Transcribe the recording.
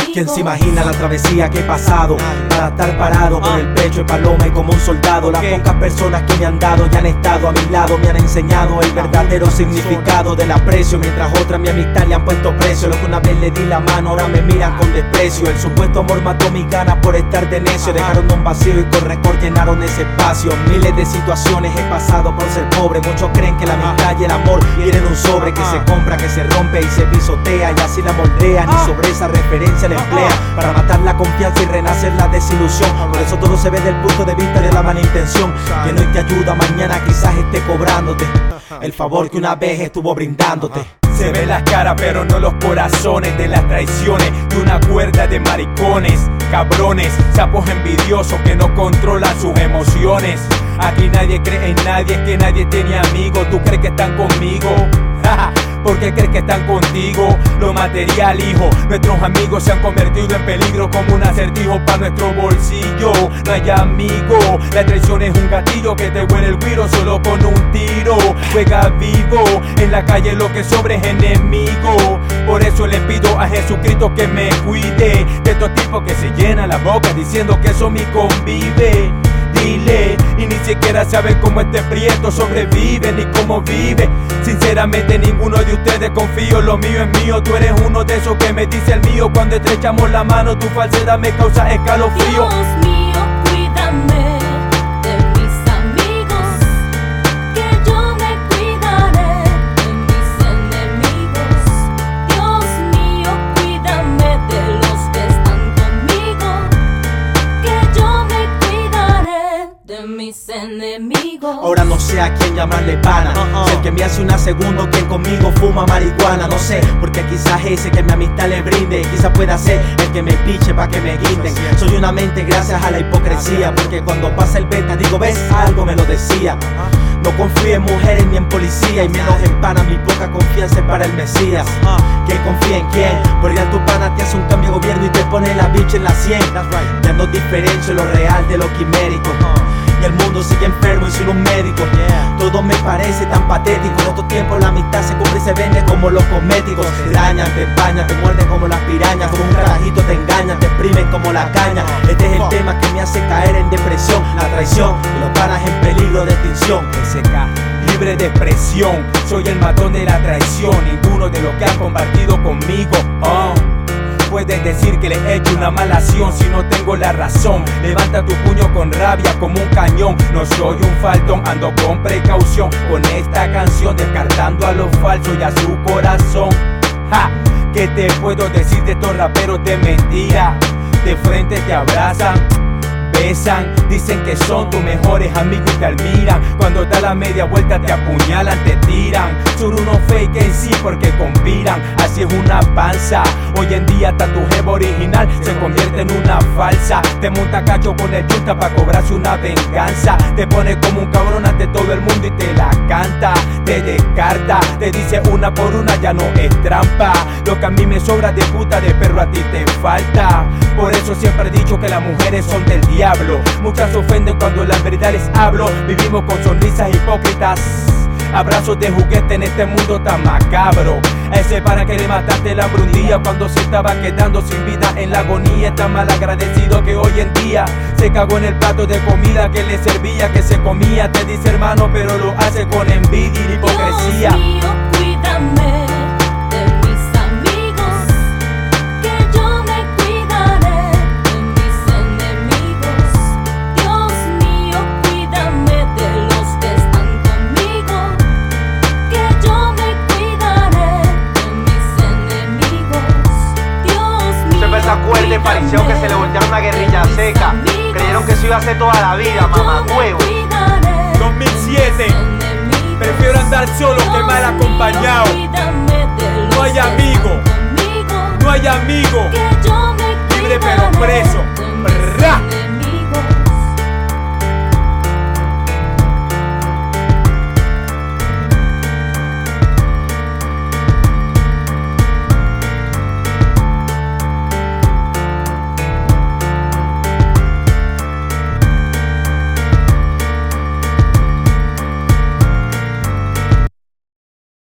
¿Quién se imagina la travesía que he pasado para estar parado con el pecho de paloma y como un soldado? Las pocas personas que me han dado y han estado a mi lado me han enseñado el verdadero significado del aprecio, mientras otras mi amistad le han puesto precio. Lo que una vez le di la mano ahora me miran con desprecio. El supuesto amor mató mis ganas por estar de necio. Dejaron un vacío y con rencor llenaron ese espacio. Miles de situaciones he pasado por ser pobre. Muchos creen que la amistad y el amor vienen un sobre que se compra, que se rompe y se pisotea, y así la moldean y sobre esa referencia la emplean para matar la confianza y renacer la desilusión. Por eso todo se ve del punto de vista de la mala intención. Quien hoy te ayuda mañana quizás esté cobrándote el favor que una vez estuvo brindándote. Se ven las caras pero no los corazones de las traiciones de una cuerda de maricones, cabrones, sapos envidiosos que no controlan sus emociones. Aquí nadie cree en nadie, es que nadie tiene amigos. ¿Tú crees que están conmigo? ¿Por qué crees que están contigo? Lo material, hijo, nuestros amigos se han convertido en peligro como un acertijo para nuestro bolsillo. No hay amigo, la traición es un gatillo que te huele el guiro solo con un tiro. Juega vivo, en la calle lo que sobre es enemigo. Por eso le pido a Jesucristo que me cuide de estos tipos que se llenan la boca diciendo que eso mi convive. Dile, y ni siquiera saben cómo este prieto sobrevive ni cómo vive. Sinceramente ninguno de ustedes confío, lo mío es mío. Tú eres uno de esos que me dice el mío. Cuando estrechamos la mano tu falsedad me causa escalofrío. Dios mío, cuídame de mis amigos, que yo me cuidaré de mis enemigos. Dios mío, cuídame de los que están conmigo, que yo me cuidaré de mis enemigos. Ahora no sé a quién llamarle pana, si el que me hace una segunda o quien conmigo fuma marihuana. No sé, porque quizás ese que mi amistad le brinde, quizás pueda ser el que me piche pa' que me guinden. Soy una mente gracias a la hipocresía, porque cuando pasa el beta digo, ves, algo me lo decía. No confío en mujeres ni en policía, y menos en pana, mi poca confianza es para el Mesías. ¿Quién confía en quién? Porque a tu pana te hace un cambio de gobierno y te pone la bicha en la 100. Ya no diferencio lo real de lo quimérico. Y el mundo sigue enfermo y sin un médico. Todo me parece tan patético. En estos tiempos la amistad se compra y se vende como los cosméticos. Te dañan, te empañan, te muerden como las pirañas. Como un carajito te engañan, te exprimen como la caña. Este es el tema que me hace caer en depresión. La traición y los panas en peligro de extinción. SK, libre de presión. Soy el matón de la traición. Ninguno de los que han compartido conmigo puedes decir que le he hecho una mala acción si no tengo la razón. Levanta tu puño con rabia como un cañón. No soy un faltón, ando con precaución con esta canción, descartando a los falsos y a su corazón. ¿Qué te puedo decir de estos raperos de mentira? De frente te abrazan, besan, dicen que son tus mejores amigos y te admiran. Cuando da la media vuelta te apuñalan, te tiran. Son unos fake en sí porque conspiran. Así es una panza. Hoy en día hasta tu jeva original se convierte en una falsa. Te monta cacho con el yunta pa' cobrarse una venganza. Te pone como un cabrón ante todo el mundo y te la canta. Te descarta, te dice una por una ya no es trampa. Lo que a mí me sobra de puta de perro a ti te falta. Por eso siempre he dicho que las mujeres son del diablo. Muchas se ofenden cuando la verdad les hablo. Vivimos con sonrisas hipócritas, abrazos de juguete en este mundo tan macabro. A ese para que le mataste la hambre un día cuando se estaba quedando sin vida en la agonía. Es tan mal agradecido que hoy en día se cagó en el plato de comida que le servía, que se comía. Te dice hermano pero lo hace con envidia y hipocresía. Dios mío, cuídame de mis amigos, que yo me cuidaré de mis enemigos. Dios mío, cuídame de los que están conmigo, que yo me cuidaré de mis enemigos. Dios mío, Se me acuerde, pareció que se le voltearon una guerrilla seca. Creyeron que eso iba a ser toda la vida, mamá huevo. 2007, prefiero andar solo que mal acompañado. No hay amigo, no hay amigo.